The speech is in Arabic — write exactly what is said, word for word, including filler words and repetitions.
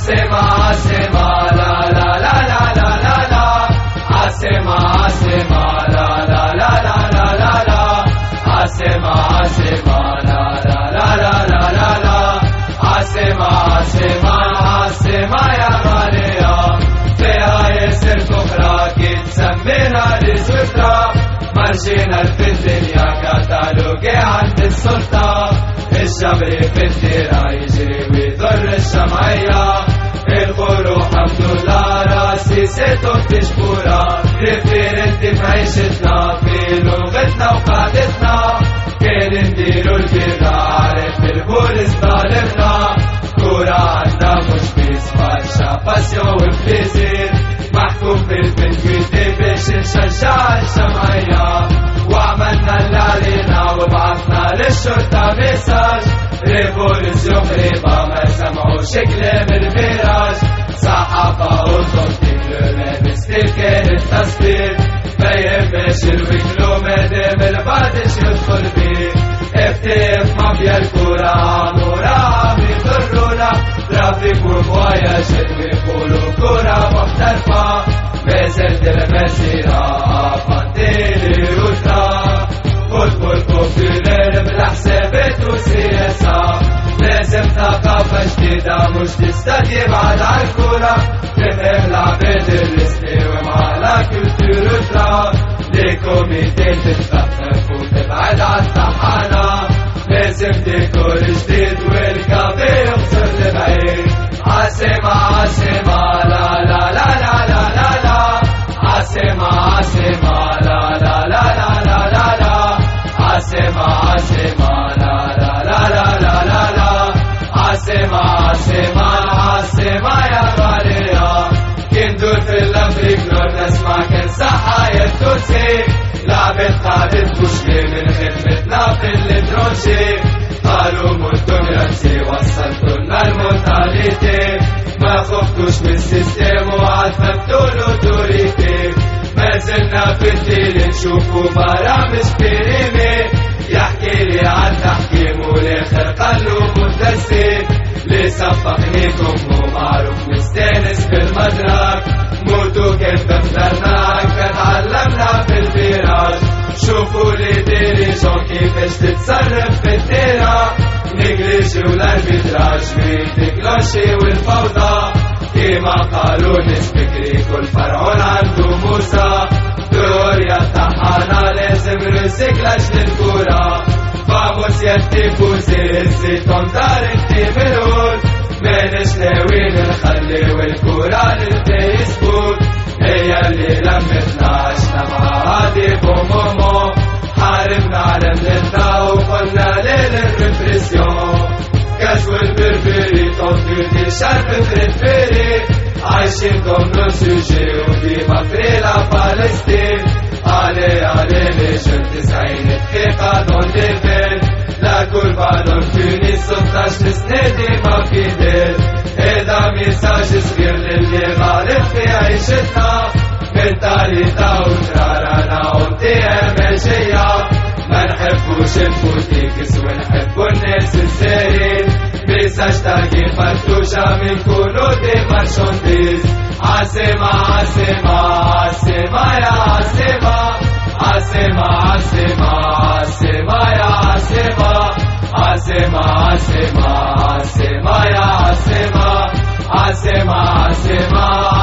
عاصمة عاصمة لا لا لا لا لا لا لا عاصمة عاصمة لا لا لا لا لا لا لا عاصمة عاصمة لا لا لا لا لا لا لا عاصمة عاصمة عاصمة يا غالية فيها ياسر فخرة كي تسمينا لسويسرا مارشينا في الدنيا كتالوجي عند السلطة الجبري في الديرة يجري ويضر الشمعية الخروج الحمد لله راسي ستو بتشكورة ريفيرنتي في عيشتنا في لغتنا وقعدتنا كان نديرو البيرة عارف البوليس طالبنا كورة عنا مش بيس برشا باسيون وبليزير محكوم بالبنكويتي باش نشجع الجمعية وعملنا اللي علينا وبعثنا للشرطة ميساج ريفولوسيون قريبة ما سمعوش كلام الميراج صحافة وتنطيق لمابس كان التصوير ما يهمش الوكلو مادام البعضش يدخل بيه اف تي اف مافيا الكورة عمورة عم يضرونا ترافيك وفواياجات ويقولوا كورة محترفة ما زالت المسيرة فانتيلي روتا فوتبول بوبولار بالحسابات وسياسة لازم ثقافة جديدة مش تستدي بعد عالكورة تفهم العباد الرسمي ومعلا كولتور ترا لي كوميتي تتفقف وتبعد عالطحانة لازم ديكور جديد والكافي يخسر لبعيد عاصمة عاصمة لا لا لا لا لا لا لا عاصمة عاصمة لا لا لا لا لا لا لا عاصمة عاصمة لا لا لا لا لا لا لا عاصمة عاصمة عاصمة يا غالية كندور في الأفريق نور نسمع كان صحايا التونسي لعبت قاعدة بوشكي من خدمتنا في الاترونجي قالوا مولتون رمسي وصلتولنا المونتاليتي ما خفتوش من السيستيم وعذبتوا الأوتوريتي ما زلنا في الليل نشوفوا برامج كريمي يحكي لي عن تحكيم والاخر قالوا مدرسين لي صفقنيكم ومعروف مستانس بالمدرك موتو كيف بخترناك كتعلمنا في الفراج شوفوا لي ديريجون كيفاش تتصرف في الديرة نجليشي والاربيتراج ويديكلاشي والفوضى كيما قالوا ناس بكري كل فرعون عنده موسى توريا طحانة لازم ريسيكلاج للكورة فاموس يدي فوزي الزيتون دار انتي ملول ماناش ناويين نخليو الكورة للفيسبوك هي اللي لمتنا عشنا معاها دي بومومو حاربنا على ملتنا وقلنا ليل الريبريسيون كاس والبربري طنطو دي شرب فريفيري عايشين كوم نو سوجي وديما فري لا بالستين علي علي لي جون تسعين دقيقة دون ليفل لا كوربا دون تونس ستاش سنة ديما فيديل هدا ميساج صغير للي غالب في عيشتنا منتاليتا وترارانا وتي امجية ما نحبوش البوتيكس ونحبو الناس الزاهرين ميساج تاقي فرتوشة من كونو دي مارشانديز عاصمة عاصمة عاصمة يا عاصمة عاصمة عاصمة عاصمة يا عاصمة عاصمة عاصمة عاصمة يا عاصمة عاصمة عاصمة